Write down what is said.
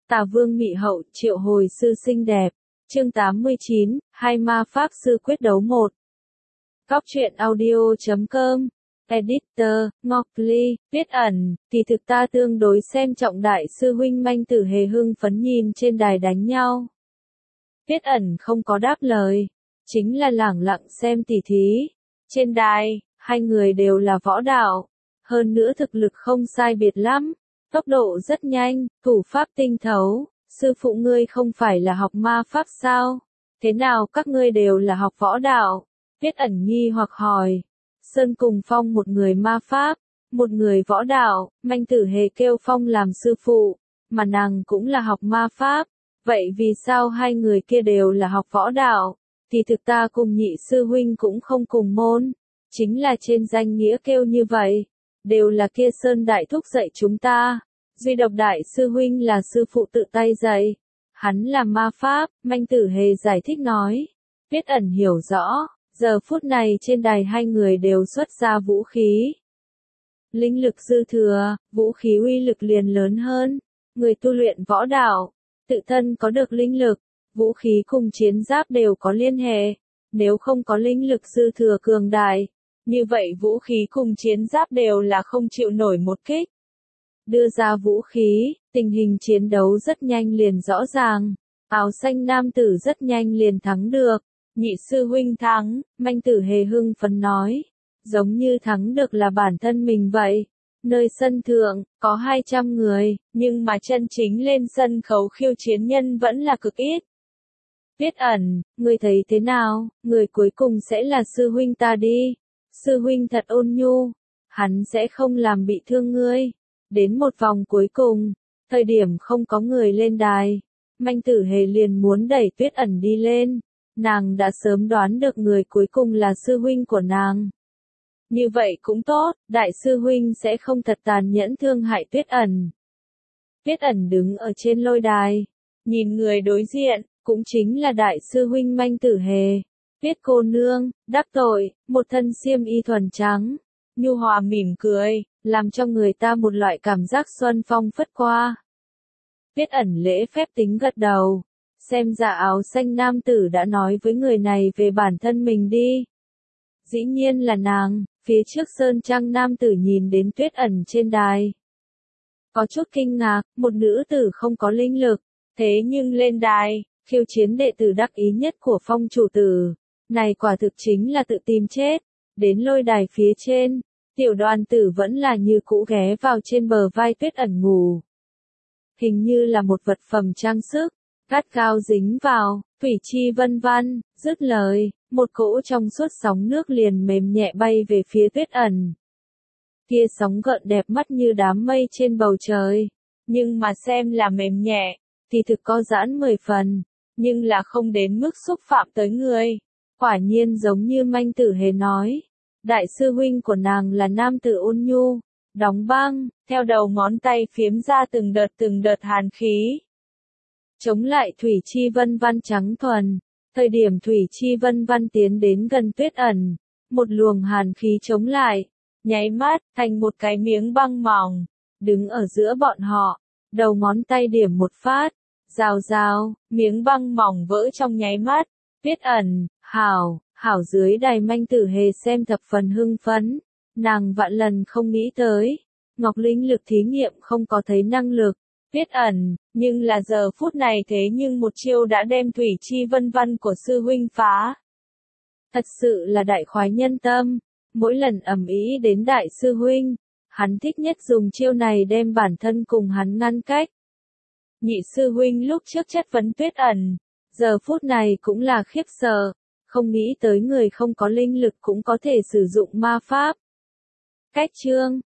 Tà Vương Mị Hậu triệu hồi sư xinh đẹp. Chương 89, hai ma pháp sư quyết đấu 1. Góc truyện audio.com. Editor, Ngọc Ly, viết ẩn, kỳ thực ta tương đối xem trọng đại sư huynh Manh Tử Hề hưng phấn nhìn trên đài đánh nhau. Viết ẩn không có đáp lời, chính là lẳng lặng xem tỉ thí. Trên đài, hai người đều là võ đạo, hơn nữa thực lực không sai biệt lắm, tốc độ rất nhanh, thủ pháp tinh thấu. Sư phụ ngươi không phải là học ma pháp sao? Thế nào các ngươi đều là học võ đạo? Viết ẩn nghi hoặc hỏi. Sơn cùng Phong một người ma pháp, một người võ đạo, Manh Tử Hề kêu Phong làm sư phụ, mà nàng cũng là học ma pháp. Vậy vì sao hai người kia đều là học võ đạo? Thì thực ta cùng nhị sư huynh cũng không cùng môn, chính là trên danh nghĩa kêu như vậy, đều là kia Sơn đại thúc dạy chúng ta. Duy độc đại sư huynh là sư phụ tự tay dạy, hắn là ma pháp, Manh Tử Hề giải thích nói. Viết ẩn hiểu rõ, giờ phút này trên đài hai người đều xuất ra vũ khí. Linh lực dư thừa, vũ khí uy lực liền lớn hơn. Người tu luyện võ đạo, tự thân có được linh lực, vũ khí cùng chiến giáp đều có liên hệ. Nếu không có linh lực dư thừa cường đại, như vậy vũ khí cùng chiến giáp đều là không chịu nổi một kích. Đưa ra vũ khí, tình hình chiến đấu rất nhanh liền rõ ràng. Áo xanh nam tử rất nhanh liền thắng được. Nhị sư huynh thắng, Manh Tử Hề hưng phấn nói. Giống như thắng được là bản thân mình vậy. Nơi sân thượng, có 200 người, nhưng mà chân chính lên sân khấu khiêu chiến nhân vẫn là cực ít. Viết ẩn, ngươi thấy thế nào, người cuối cùng sẽ là sư huynh ta đi. Sư huynh thật ôn nhu, hắn sẽ không làm bị thương ngươi. Đến một vòng cuối cùng, thời điểm không có người lên đài, Manh Tử Hề liền muốn đẩy Tuyết ẩn đi lên. Nàng đã sớm đoán được người cuối cùng là sư huynh của nàng. Như vậy cũng tốt, đại sư huynh sẽ không thật tàn nhẫn thương hại Tuyết ẩn. Tuyết ẩn đứng ở trên lôi đài, nhìn người đối diện, cũng chính là đại sư huynh Manh Tử Hề. Tuyết cô nương, đắc tội, một thân xiêm y thuần trắng, nhu hòa mỉm cười, làm cho người ta một loại cảm giác xuân phong phất qua. Viết ẩn lễ phép tính gật đầu, xem ra áo xanh nam tử đã nói với người này về bản thân mình đi. Dĩ nhiên là nàng, phía trước sơn trang nam tử nhìn đến Tuyết ẩn trên đài. Có chút kinh ngạc, một nữ tử không có linh lực, thế nhưng lên đài, khiêu chiến đệ tử đắc ý nhất của Phong chủ tử. Này quả thực chính là tự tìm chết. Đến lôi đài phía trên, tiểu đoàn tử vẫn là như cũ ghé vào trên bờ vai Tuyết ẩn ngủ. Hình như là một vật phẩm trang sức, gắt gao dính vào, thủy chi vân vân, dứt lời, một cỗ trong suốt sóng nước liền mềm nhẹ bay về phía Tuyết ẩn. Kia sóng gợn đẹp mắt như đám mây trên bầu trời, nhưng mà xem là mềm nhẹ, thì thực có giãn 10 phần, nhưng là không đến mức xúc phạm tới người. Quả nhiên giống như Manh Tử Hề nói, đại sư huynh của nàng là nam tử ôn nhu, đóng băng, theo đầu ngón tay phiếm ra từng đợt hàn khí. Chống lại thủy chi vân vân trắng thuần, thời điểm thủy chi vân vân tiến đến gần Tuyết ẩn, một luồng hàn khí chống lại, nháy mắt, thành một cái miếng băng mỏng, đứng ở giữa bọn họ, đầu ngón tay điểm một phát, rào rào, miếng băng mỏng vỡ trong nháy mắt. Tuyết ẩn, hảo dưới đài Manh Tử Hề xem thập phần hưng phấn, nàng vạn lần không nghĩ tới, Ngọc linh lực thí nghiệm không có thấy năng lực, Tuyết ẩn, nhưng là giờ phút này thế nhưng một chiêu đã đem thủy chi vân vân của sư huynh phá. Thật sự là đại khoái nhân tâm, mỗi lần ầm ĩ đến đại sư huynh, hắn thích nhất dùng chiêu này đem bản thân cùng hắn ngăn cách. Nhị sư huynh lúc trước chất vấn Tuyết ẩn, giờ phút này cũng là khiếp sợ, không nghĩ tới người không có linh lực cũng có thể sử dụng ma pháp. Cách chương,